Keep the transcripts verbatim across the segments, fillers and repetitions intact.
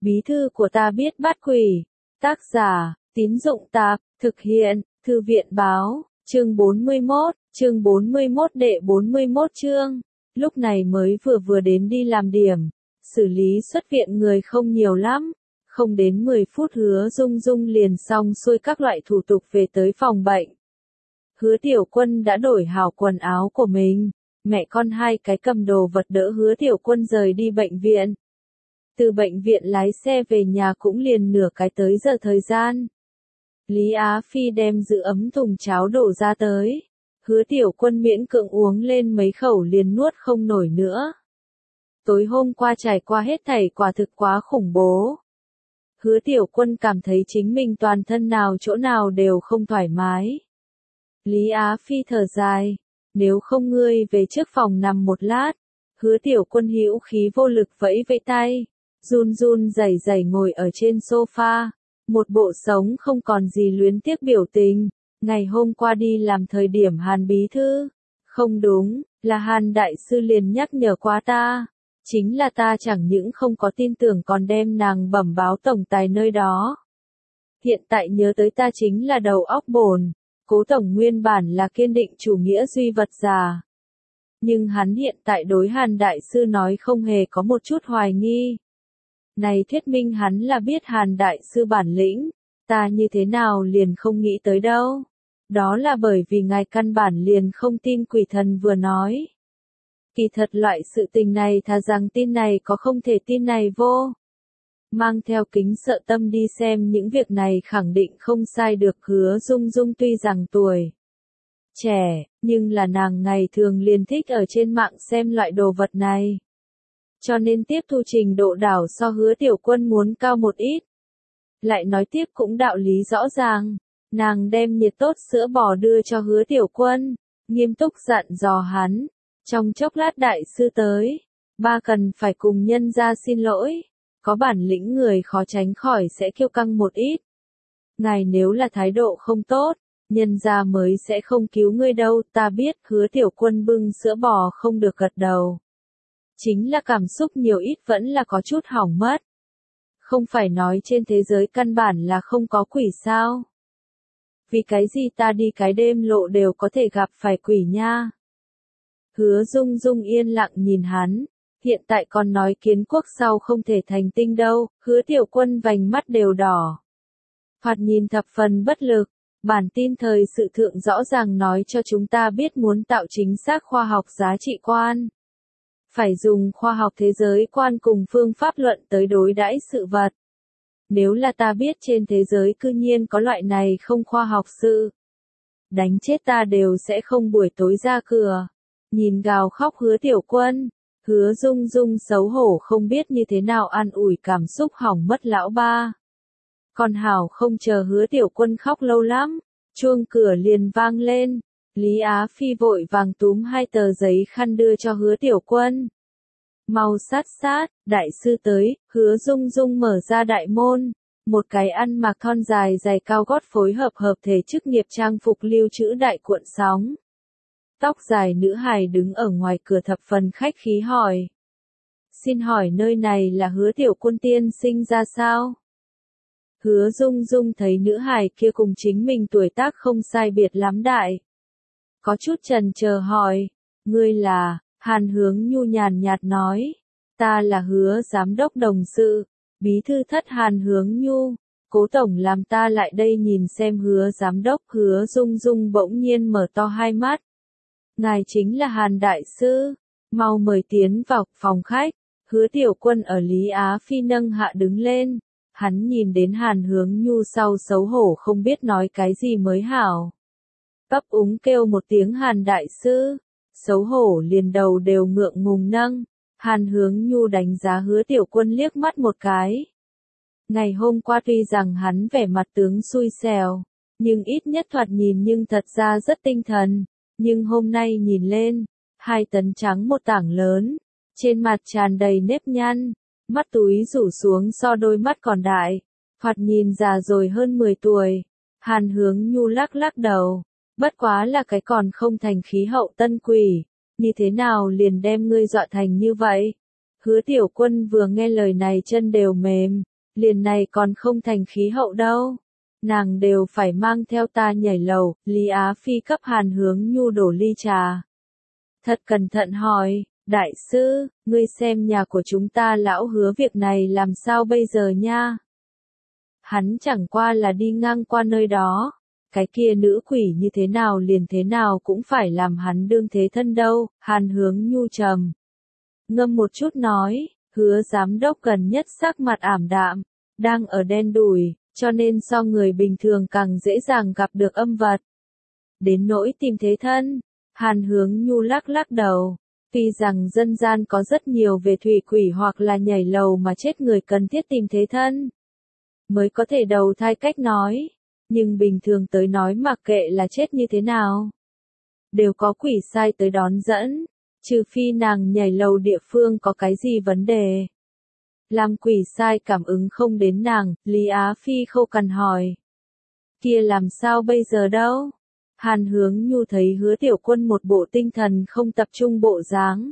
Bí thư của ta biết bắt quỷ. Tác giả, Tín Dụng Tạp, thực hiện, Thư viện Báo, chương bốn mươi mốt, chương bốn mươi mốt đệ bốn mươi mốt chương. Lúc này mới vừa vừa đến đi làm điểm, xử lý xuất viện người không nhiều lắm, không đến mười phút Hứa Dung Dung liền xong xuôi các loại thủ tục về tới phòng bệnh. Hứa Tiểu Quân đã đổi hào quần áo của mình, mẹ con hai cái cầm đồ vật đỡ Hứa Tiểu Quân rời đi bệnh viện. Từ bệnh viện lái xe về nhà cũng liền nửa cái tới giờ thời gian. Lý Á Phi đem giữ ấm thùng cháo đổ ra tới. Hứa Tiểu Quân miễn cưỡng uống lên mấy khẩu liền nuốt không nổi nữa. Tối hôm qua trải qua hết thảy quả thực quá khủng bố. Hứa Tiểu Quân cảm thấy chính mình toàn thân nào chỗ nào đều không thoải mái. Lý Á Phi thở dài, nếu không ngươi về trước phòng nằm một lát. Hứa Tiểu Quân hữu khí vô lực vẫy vẫy tay, run run rẩy rẩy ngồi ở trên sofa, một bộ sống không còn gì luyến tiếc biểu tình. Ngày hôm qua đi làm thời điểm Hàn bí thư, không đúng, là Hàn đại sư liền nhắc nhở qua ta. Chính là ta chẳng những không có tin tưởng còn đem nàng bẩm báo tổng tài nơi đó. Hiện tại nhớ tới ta chính là đầu óc bồn. Cố tổng nguyên bản là kiên định chủ nghĩa duy vật giả. Nhưng hắn hiện tại đối Hàn đại sư nói không hề có một chút hoài nghi. Này thuyết minh hắn là biết Hàn đại sư bản lĩnh, ta như thế nào liền không nghĩ tới đâu. Đó là bởi vì ngài căn bản liền không tin quỷ thần vừa nói. Kỳ thật loại sự tình này thà rằng tin này có không thể tin này vô. Mang theo kính sợ tâm đi xem những việc này khẳng định không sai được. Hứa Dung Dung tuy rằng tuổi trẻ, nhưng là nàng ngày thường liền thích ở trên mạng xem loại đồ vật này. Cho nên tiếp thu trình độ đảo so Hứa Tiểu Quân muốn cao một ít. Lại nói tiếp cũng đạo lý rõ ràng, nàng đem nhiệt tốt sữa bò đưa cho Hứa Tiểu Quân, nghiêm túc dặn dò hắn. Trong chốc lát đại sư tới, ba cần phải cùng nhân ra xin lỗi, có bản lĩnh người khó tránh khỏi sẽ kiêu căng một ít. Ngài nếu là thái độ không tốt, nhân ra mới sẽ không cứu ngươi đâu, ta biết. Hứa Tiểu Quân bưng sữa bò không được gật đầu. Chính là cảm xúc nhiều ít vẫn là có chút hỏng mất. Không phải nói trên thế giới căn bản là không có quỷ sao? Vì cái gì ta đi cái đêm lộ đều có thể gặp phải quỷ nha? Hứa Dung Dung yên lặng nhìn hắn, hiện tại còn nói kiến quốc sau không thể thành tinh đâu. Hứa Tiểu Quân vành mắt đều đỏ. Thoạt nhìn thập phần bất lực, bản tin thời sự thượng rõ ràng nói cho chúng ta biết muốn tạo chính xác khoa học giá trị quan. Phải dùng khoa học thế giới quan cùng phương pháp luận tới đối đãi sự vật. Nếu là ta biết trên thế giới cư nhiên có loại này không khoa học sự, đánh chết ta đều sẽ không buổi tối ra cửa. Nhìn gào khóc Hứa Tiểu Quân, Hứa Dung Dung xấu hổ không biết như thế nào an ủi cảm xúc hỏng mất lão ba. Còn hảo không chờ Hứa Tiểu Quân khóc lâu lắm, chuông cửa liền vang lên. Lý Á Phi vội vàng túm hai tờ giấy khăn đưa cho Hứa Tiểu Quân. Mau sát sát, đại sư tới. Hứa Dung Dung mở ra đại môn, một cái ăn mặc thon dài giày cao gót phối hợp hợp thể chức nghiệp trang phục lưu trữ đại cuộn sóng. Tóc dài nữ hài đứng ở ngoài cửa thập phần khách khí hỏi. Xin hỏi nơi này là Hứa Tiểu Quân tiên sinh ra sao? Hứa Dung Dung thấy nữ hài kia cùng chính mình tuổi tác không sai biệt lắm đại. Có chút chần chờ hỏi, ngươi là? Hàn Hướng Nhu nhàn nhạt nói, ta là Hứa giám đốc đồng sự, bí thư thất Hàn Hướng Nhu. Cố tổng làm ta lại đây nhìn xem Hứa giám đốc. Hứa Dung Dung bỗng nhiên mở to hai mắt. Ngài chính là Hàn đại sư, mau mời tiến vào phòng khách. Hứa Tiểu Quân ở Lý Á Phi nâng hạ đứng lên, hắn nhìn đến Hàn Hướng Nhu sau xấu hổ không biết nói cái gì mới hảo. Ấp úng kêu một tiếng Hàn đại sư, xấu hổ liền đầu đều ngượng ngùng nâng. Hàn Hướng Nhu đánh giá Hứa Tiểu Quân liếc mắt một cái. Ngày hôm qua tuy rằng hắn vẻ mặt tướng xui xẻo, nhưng ít nhất thoạt nhìn nhưng thật ra rất tinh thần. Nhưng hôm nay nhìn lên, hai tấn trắng một tảng lớn, trên mặt tràn đầy nếp nhăn, mắt túi rủ xuống so đôi mắt còn đại, thoạt nhìn già rồi hơn mười tuổi. Hàn Hướng Nhu lắc lắc đầu, bất quá là cái còn không thành khí hậu tân quỷ, như thế nào liền đem ngươi dọa thành như vậy? Hứa Tiểu Quân vừa nghe lời này chân đều mềm, liền này còn không thành khí hậu đâu. Nàng đều phải mang theo ta nhảy lầu, Lý Á Phi cấp Hàn Hướng Nhu đổ ly trà. Thật cẩn thận hỏi, đại sư, ngươi xem nhà của chúng ta lão Hứa việc này làm sao bây giờ nha? Hắn chẳng qua là đi ngang qua nơi đó, cái kia nữ quỷ như thế nào liền thế nào cũng phải làm hắn đương thế thân đâu, Hàn Hướng Nhu trầm. Ngâm một chút nói, Hứa giám đốc gần nhất sắc mặt ảm đạm, đang ở đen đủi, cho nên so người bình thường càng dễ dàng gặp được âm vật. Đến nỗi tìm thế thân, Hàn Hướng Nhu lắc lắc đầu, tuy rằng dân gian có rất nhiều về thủy quỷ hoặc là nhảy lầu mà chết người cần thiết tìm thế thân, mới có thể đầu thai cách nói, nhưng bình thường tới nói mặc kệ là chết như thế nào, đều có quỷ sai tới đón dẫn, trừ phi nàng nhảy lầu địa phương có cái gì vấn đề. Làm quỷ sai cảm ứng không đến nàng, Lý Á Phi khâu cằn hỏi. Kia làm sao bây giờ đâu? Hàn Hướng Nhu thấy Hứa Tiểu Quân một bộ tinh thần không tập trung bộ dáng.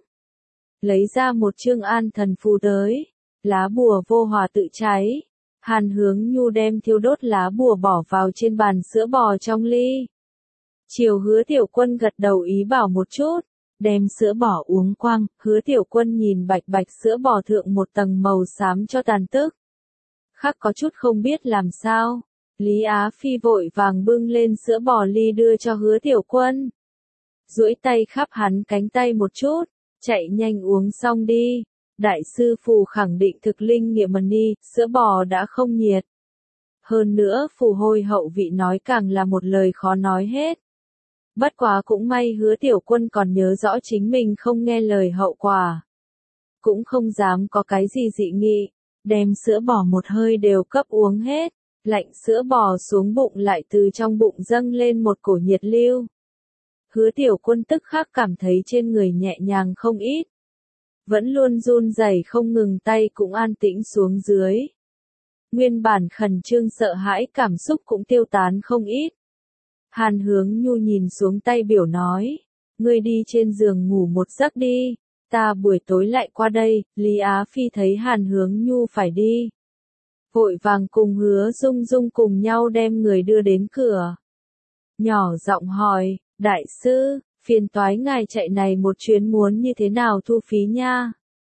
Lấy ra một chương an thần phù tới, lá bùa vô hòa tự cháy. Hàn Hướng Nhu đem thiêu đốt lá bùa bỏ vào trên bàn sữa bò trong ly. Chiều Hứa Tiểu Quân gật đầu ý bảo một chút, đem sữa bò uống quăng, Hứa Tiểu Quân nhìn bạch bạch sữa bò thượng một tầng màu xám cho tàn tức. Khắc có chút không biết làm sao, Lý Á Phi vội vàng bưng lên sữa bò ly đưa cho Hứa Tiểu Quân. Duỗi tay khắp hắn cánh tay một chút, chạy nhanh uống xong đi. Đại sư phù khẳng định thực linh nghiệm mần ni, sữa bò đã không nhiệt. Hơn nữa phù hôi hậu vị nói càng là một lời khó nói hết. Bất quá cũng may Hứa Tiểu Quân còn nhớ rõ chính mình không nghe lời hậu quả. Cũng không dám có cái gì dị nghị, đem sữa bò một hơi đều cấp uống hết, lạnh sữa bò xuống bụng lại từ trong bụng dâng lên một cổ nhiệt lưu. Hứa Tiểu Quân tức khắc cảm thấy trên người nhẹ nhàng không ít. Vẫn luôn run rẩy không ngừng tay cũng an tĩnh xuống dưới. Nguyên bản khẩn trương sợ hãi cảm xúc cũng tiêu tán không ít. Hàn Hướng Nhu nhìn xuống tay biểu nói, ngươi đi trên giường ngủ một giấc đi, ta buổi tối lại qua đây. Lý Á Phi thấy Hàn Hướng Nhu phải đi, vội vàng cùng Hứa Dung Dung cùng nhau đem người đưa đến cửa. Nhỏ giọng hỏi, đại sư, phiền toái ngài chạy này một chuyến muốn như thế nào thu phí nha?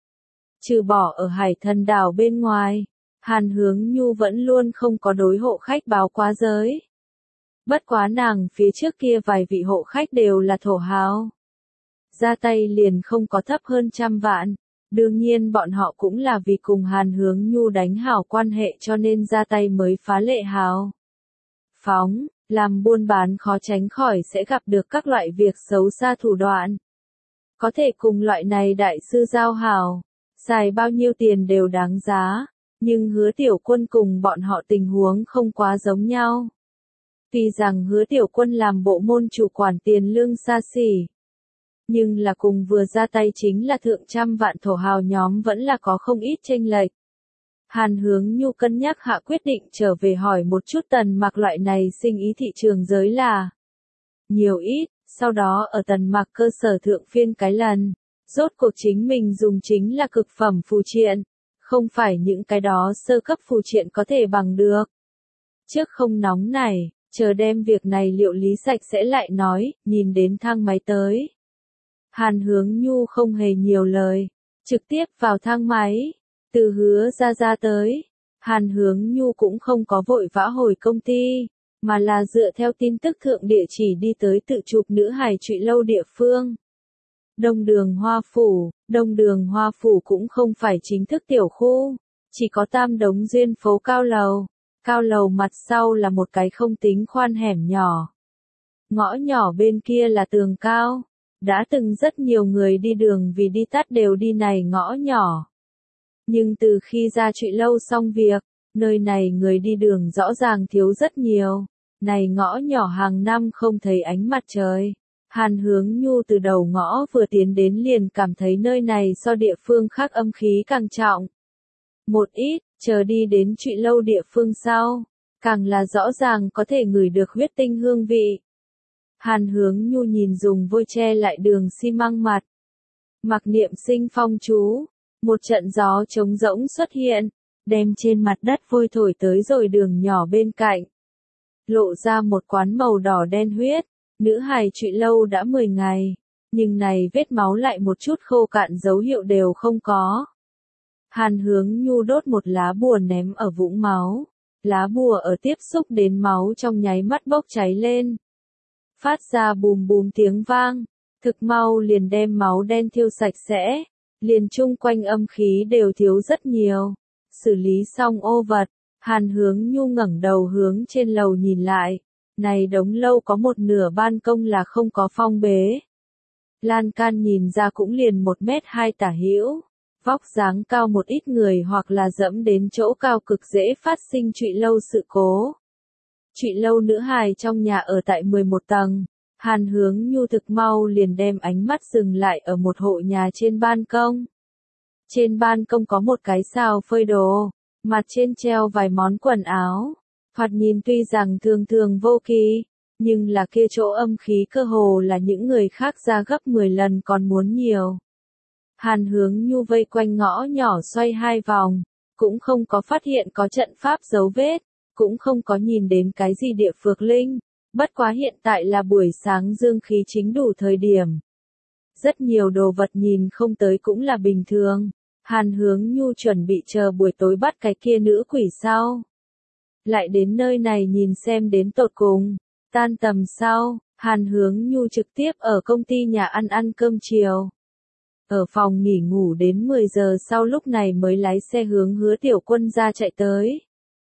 Trừ bỏ ở Hải Thần đảo bên ngoài, Hàn Hướng Nhu vẫn luôn không có đối hộ khách báo quá giới. Bất quá nàng phía trước kia vài vị hộ khách đều là thổ hào. Ra tay liền không có thấp hơn trăm vạn. Đương nhiên bọn họ cũng là vì cùng Hàn Hướng Nhu đánh hảo quan hệ cho nên ra tay mới phá lệ hào. Phóng, làm buôn bán khó tránh khỏi sẽ gặp được các loại việc xấu xa thủ đoạn. Có thể cùng loại này đại sư giao hảo, xài bao nhiêu tiền đều đáng giá, nhưng Hứa Tiểu Quân cùng bọn họ tình huống không quá giống nhau. Tuy rằng Hứa Tiểu Quân làm bộ môn chủ quản tiền lương xa xỉ, nhưng là cùng vừa ra tay chính là thượng trăm vạn thổ hào nhóm vẫn là có không ít chênh lệch. Hàn Hướng Nhu cân nhắc hạ quyết định trở về hỏi một chút Tần Mặc loại này sinh ý thị trường giới là nhiều ít, sau đó ở Tần Mặc cơ sở thượng phiên cái lần, rốt cuộc chính mình dùng chính là cực phẩm phù triện, không phải những cái đó sơ cấp phù triện có thể bằng được. Trước không nóng này, chờ đem việc này liệu lý sạch sẽ lại nói, nhìn đến thang máy tới. Hàn Hướng Nhu không hề nhiều lời, trực tiếp vào thang máy, từ Hứa ra ra tới. Hàn Hướng Nhu cũng không có vội vã hồi công ty, mà là dựa theo tin tức thượng địa chỉ đi tới tự chụp nữ hài trụy lâu địa phương. Đông Đường Hoa Phủ, Đông Đường Hoa Phủ cũng không phải chính thức tiểu khu, chỉ có tam đống duyên phố cao lầu. Cao lầu mặt sau là một cái không tính khoan hẻm nhỏ. Ngõ nhỏ bên kia là tường cao. Đã từng rất nhiều người đi đường vì đi tắt đều đi này ngõ nhỏ. Nhưng từ khi ra trụy lâu xong việc, nơi này người đi đường rõ ràng thiếu rất nhiều. Này ngõ nhỏ hàng năm không thấy ánh mặt trời. Hàn Hướng Nhu từ đầu ngõ vừa tiến đến liền cảm thấy nơi này so địa phương khác âm khí càng trọng. Một ít, chờ đi đến trụy lâu địa phương sau, càng là rõ ràng có thể ngửi được huyết tinh hương vị. Hàn Hướng Nhu nhìn dùng vôi che lại đường xi măng mặt. Mặc niệm sinh phong chú, một trận gió trống rỗng xuất hiện, đem trên mặt đất vôi thổi tới rồi đường nhỏ bên cạnh. Lộ ra một quán màu đỏ đen huyết, nữ hài trụy lâu đã mười ngày, nhưng này vết máu lại một chút khô cạn dấu hiệu đều không có. Hàn Hướng Nhu đốt một lá bùa ném ở vũng máu, lá bùa ở tiếp xúc đến máu trong nháy mắt bốc cháy lên. Phát ra bùm bùm tiếng vang, thực mau liền đem máu đen thiêu sạch sẽ, liền chung quanh âm khí đều thiếu rất nhiều. Xử lý xong ô vật, Hàn Hướng Nhu ngẩng đầu hướng trên lầu nhìn lại, này đống lâu có một nửa ban công là không có phong bế. Lan can nhìn ra cũng liền một mét hai tả hữu, vóc dáng cao một ít người hoặc là dẫm đến chỗ cao cực dễ phát sinh trụy lâu sự cố. Trụy lâu nữ hài trong nhà ở tại mười một tầng, Hàn Hướng Nhu thực mau liền đem ánh mắt dừng lại ở một hộ nhà trên ban công. Trên ban công có một cái xào phơi đồ, mặt trên treo vài món quần áo, thoạt nhìn tuy rằng thường thường vô kỳ, nhưng là kia chỗ âm khí cơ hồ là những người khác ra gấp mười lần còn muốn nhiều. Hàn Hướng Nhu vây quanh ngõ nhỏ xoay hai vòng, cũng không có phát hiện có trận pháp dấu vết, cũng không có nhìn đến cái gì địa phược linh, bất quá hiện tại là buổi sáng dương khí chính đủ thời điểm. Rất nhiều đồ vật nhìn không tới cũng là bình thường, Hàn Hướng Nhu chuẩn bị chờ buổi tối bắt cái kia nữ quỷ sau. Lại đến nơi này nhìn xem đến tột cùng, tan tầm sau, Hàn Hướng Nhu trực tiếp ở công ty nhà ăn ăn cơm chiều. Ở phòng nghỉ ngủ đến mười giờ sau lúc này mới lái xe hướng Hứa Tiểu Quân ra chạy tới.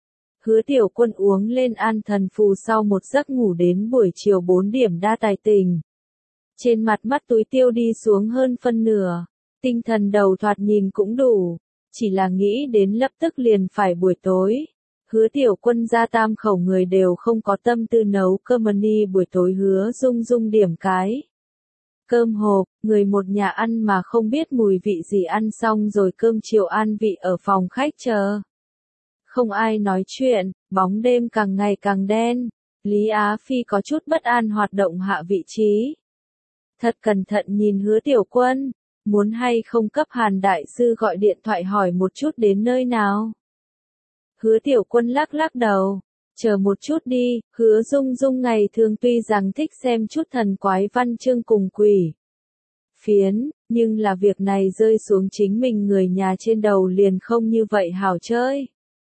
Hứa Tiểu Quân uống lên an thần phù sau một giấc ngủ đến buổi chiều bốn điểm đa tài tình. Trên mặt mắt túi tiêu đi xuống hơn phân nửa, tinh thần đầu thoạt nhìn cũng đủ, chỉ là nghĩ đến lập tức liền phải buổi tối. Hứa Tiểu Quân ra tam khẩu người đều không có tâm tư nấu cơm ni buổi tối Hứa Dung Dung điểm cái cơm hộp, người một nhà ăn mà không biết mùi vị gì ăn xong rồi cơm chiều an vị ở phòng khách chờ. Không ai nói chuyện, bóng đêm càng ngày càng đen, Lý Á Phi có chút bất an hoạt động hạ vị trí. Thật cẩn thận nhìn Hứa Tiểu Quân, muốn hay không cấp Hàn Đại Sư gọi điện thoại hỏi một chút đến nơi nào. Hứa Tiểu Quân lắc lắc đầu, chờ một chút đi, Hứa Dung Dung ngày thường tuy rằng thích xem chút thần quái văn chương cùng quỷ phiến, nhưng là việc này rơi xuống chính mình người nhà trên đầu liền không như vậy hảo chơi.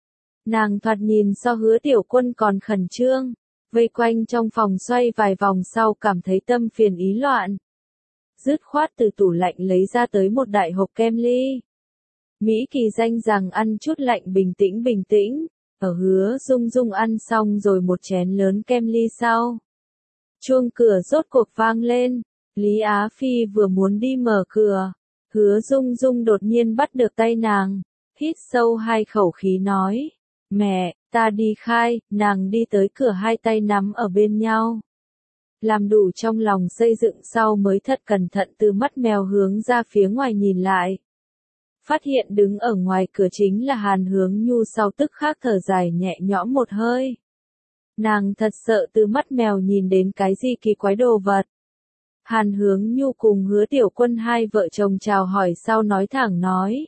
Nàng thoạt nhìn so Hứa Tiểu Quân còn khẩn trương, vây quanh trong phòng xoay vài vòng sau cảm thấy tâm phiền ý loạn. Dứt khoát từ tủ lạnh lấy ra tới một đại hộp kem ly. Mỹ Kỳ danh rằng ăn chút lạnh bình tĩnh bình tĩnh, ở Hứa Dung Dung ăn xong rồi một chén lớn kem ly sau. Chuông cửa rốt cuộc vang lên, Lý Á Phi vừa muốn đi mở cửa, Hứa Dung Dung đột nhiên bắt được tay nàng, hít sâu hai khẩu khí nói, mẹ, ta đi khai, nàng đi tới cửa hai tay nắm ở bên nhau. Làm đủ trong lòng xây dựng sau mới thật cẩn thận từ mắt mèo hướng ra phía ngoài nhìn lại. Phát hiện đứng ở ngoài cửa chính là Hàn Hướng Nhu sau tức khắc thở dài nhẹ nhõm một hơi. Nàng thật sợ từ mắt mèo nhìn đến cái gì kỳ quái đồ vật. Hàn Hướng Nhu cùng Hứa Tiểu Quân hai vợ chồng chào hỏi sau nói thẳng nói.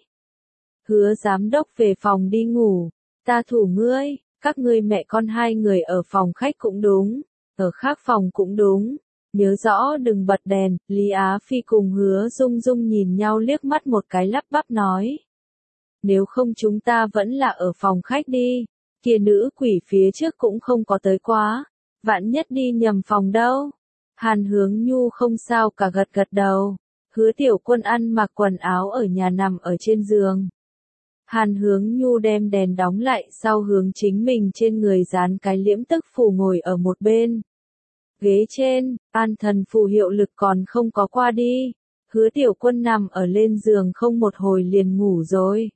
Hứa giám đốc về phòng đi ngủ, ta thủ ngươi, các ngươi mẹ con hai người ở phòng khách cũng đúng, ở khác phòng cũng đúng. Nhớ rõ đừng bật đèn, Lý Á Phi cùng Hứa Dung Dung nhìn nhau liếc mắt một cái lắp bắp nói. Nếu không chúng ta vẫn là ở phòng khách đi, kia nữ quỷ phía trước cũng không có tới quá, vạn nhất đi nhầm phòng đâu. Hàn Hướng Nhu không sao cả gật gật đầu, Hứa Tiểu Quân ăn mặc quần áo ở nhà nằm ở trên giường. Hàn Hướng Nhu đem đèn đóng lại sau hướng chính mình trên người dán cái liễm tức phù ngồi ở một bên. Ghế trên, an thần phù hiệu lực còn không có qua đi. Hứa Tiểu Quân nằm ở lên giường không một hồi liền ngủ rồi.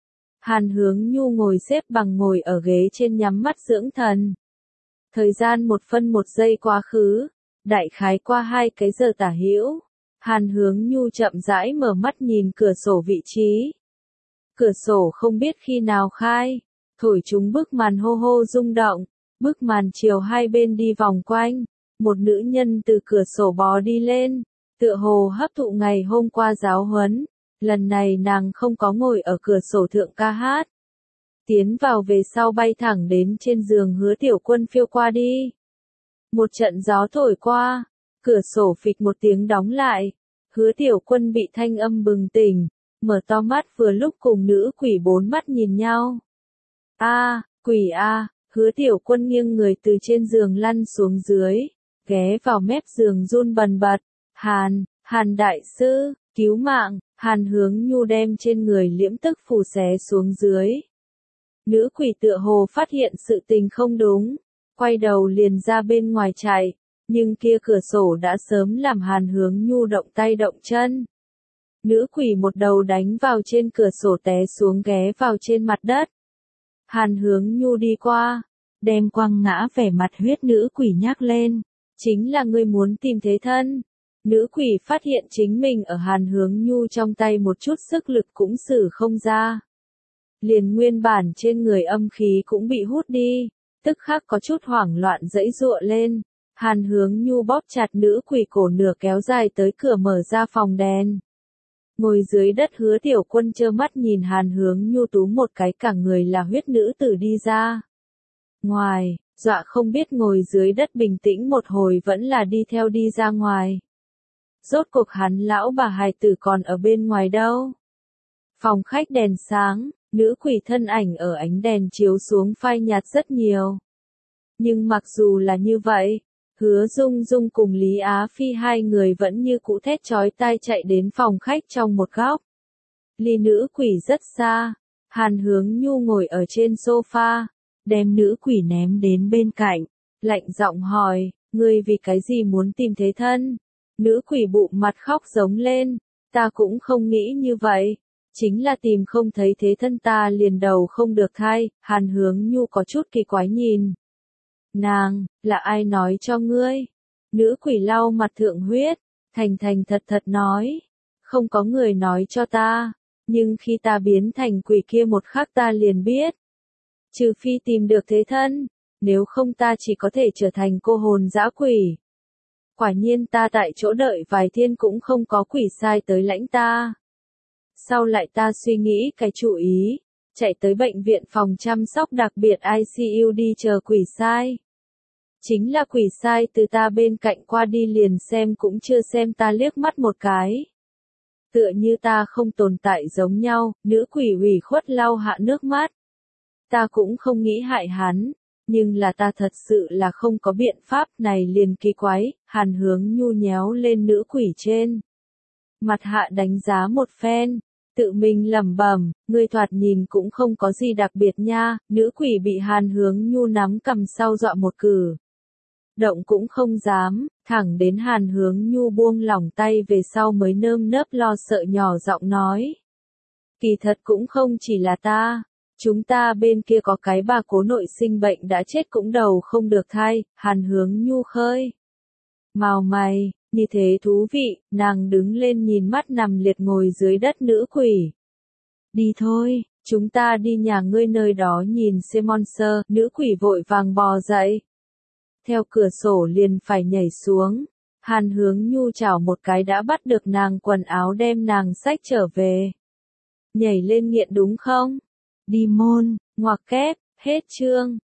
Hàn Hướng Nhu ngồi xếp bằng ngồi ở ghế trên nhắm mắt dưỡng thần. Thời gian một phân một giây quá khứ, đại khái qua hai cái giờ tả hữu. Hàn Hướng Nhu chậm rãi mở mắt nhìn cửa sổ vị trí. Cửa sổ không biết khi nào khai, thổi chúng bức màn hô hô rung động, bức màn chiều hai bên đi vòng quanh. Một nữ nhân từ cửa sổ bò đi lên, tựa hồ hấp thụ ngày hôm qua giáo huấn, lần này nàng không có ngồi ở cửa sổ thượng ca hát. tiến vào về sau bay thẳng đến trên giường Hứa Tiểu Quân phiêu qua đi. Một trận gió thổi qua, cửa sổ phịch một tiếng đóng lại, Hứa Tiểu Quân bị thanh âm bừng tỉnh, mở to mắt vừa lúc cùng nữ quỷ bốn mắt nhìn nhau. A, quỷ a, Hứa Tiểu Quân nghiêng người từ trên giường lăn xuống dưới, ghé vào mép giường run bần bật, Hàn, Hàn đại sư, cứu mạng, Hàn Hướng Nhu đem trên người liễm tức phù xé xuống dưới. Nữ quỷ tựa hồ phát hiện sự tình không đúng, quay đầu liền ra bên ngoài chạy, nhưng kia cửa sổ đã sớm làm Hàn Hướng Nhu động tay động chân. Nữ quỷ một đầu đánh vào trên cửa sổ té xuống ghé vào trên mặt đất. Hàn Hướng Nhu đi qua, đem quăng ngã vẻ mặt huyết nữ quỷ nhắc lên, chính là ngươi muốn tìm thế thân. Nữ quỷ phát hiện chính mình ở Hàn Hướng Nhu trong tay một chút sức lực cũng sử không ra. Liền nguyên bản trên người âm khí cũng bị hút đi, tức khắc có chút hoảng loạn dãy giụa lên. Hàn Hướng Nhu bóp chặt nữ quỷ cổ nửa kéo dài tới cửa mở ra phòng đèn. Ngồi dưới đất Hứa Tiểu Quân trơ mắt nhìn Hàn Hướng Nhu tú một cái cả người là huyết nữ tử đi ra. Ngoài, dọa không biết ngồi dưới đất bình tĩnh một hồi vẫn là đi theo đi ra ngoài. Rốt cuộc hắn lão bà hài tử còn ở bên ngoài đâu. Phòng khách đèn sáng, nữ quỷ thân ảnh ở ánh đèn chiếu xuống phai nhạt rất nhiều. Nhưng mặc dù là như vậy, Hứa Dung Dung cùng Lý Á Phi hai người vẫn như cũ thét chói tai chạy đến phòng khách trong một góc. Ly nữ quỷ rất xa, Hàn Hướng Nhu ngồi ở trên sofa, đem nữ quỷ ném đến bên cạnh, lạnh giọng hỏi, ngươi vì cái gì muốn tìm thế thân? Nữ quỷ bụng mặt khóc giống lên, ta cũng không nghĩ như vậy, chính là tìm không thấy thế thân ta liền đầu không được thai. Hàn Hướng Nhu có chút kỳ quái nhìn. Nàng, là ai nói cho ngươi? Nữ quỷ lau mặt thượng huyết, thành thành thật thật nói, không có người nói cho ta, nhưng khi ta biến thành quỷ kia một khắc ta liền biết. Trừ phi tìm được thế thân, nếu không ta chỉ có thể trở thành cô hồn dã quỷ. Quả nhiên ta tại chỗ đợi vài thiên cũng không có quỷ sai tới lãnh ta. Sau lại ta suy nghĩ cái chủ ý, chạy tới bệnh viện phòng chăm sóc đặc biệt I C U đi chờ quỷ sai. Chính là quỷ sai từ ta bên cạnh qua đi liền xem cũng chưa xem ta liếc mắt một cái. Tựa như ta không tồn tại giống nhau, nữ quỷ ủy khuất lau hạ nước mắt. Ta cũng không nghĩ hại hắn, nhưng là ta thật sự là không có biện pháp này liền kỳ quái. Hàn Hướng Nhu nhéo lên nữ quỷ trên. Mặt hạ đánh giá một phen, tự mình lẩm bẩm, ngươi thoạt nhìn cũng không có gì đặc biệt nha. Nữ quỷ bị Hàn Hướng Nhu nắm cầm sau dọa một cử. Động cũng không dám, thẳng đến Hàn Hướng Nhu buông lỏng tay về sau mới nơm nớp lo sợ nhỏ giọng nói. Kỳ thật cũng không chỉ là ta, chúng ta bên kia có cái bà cố nội sinh bệnh đã chết cũng đầu không được thai. Hàn Hướng Nhu khơi màu mày, như thế thú vị, nàng đứng lên nhìn mắt nằm liệt ngồi dưới đất nữ quỷ. Đi thôi, chúng ta đi nhà ngươi nơi đó nhìn xem monster. Nữ quỷ vội vàng bò dậy, theo cửa sổ liền phải nhảy xuống. Hàn Hướng Nhu chảo một cái đã bắt được nàng quần áo đem nàng xách trở về. Nhảy lên nghiện đúng không? Đi môn, ngoặc kép, hết chương.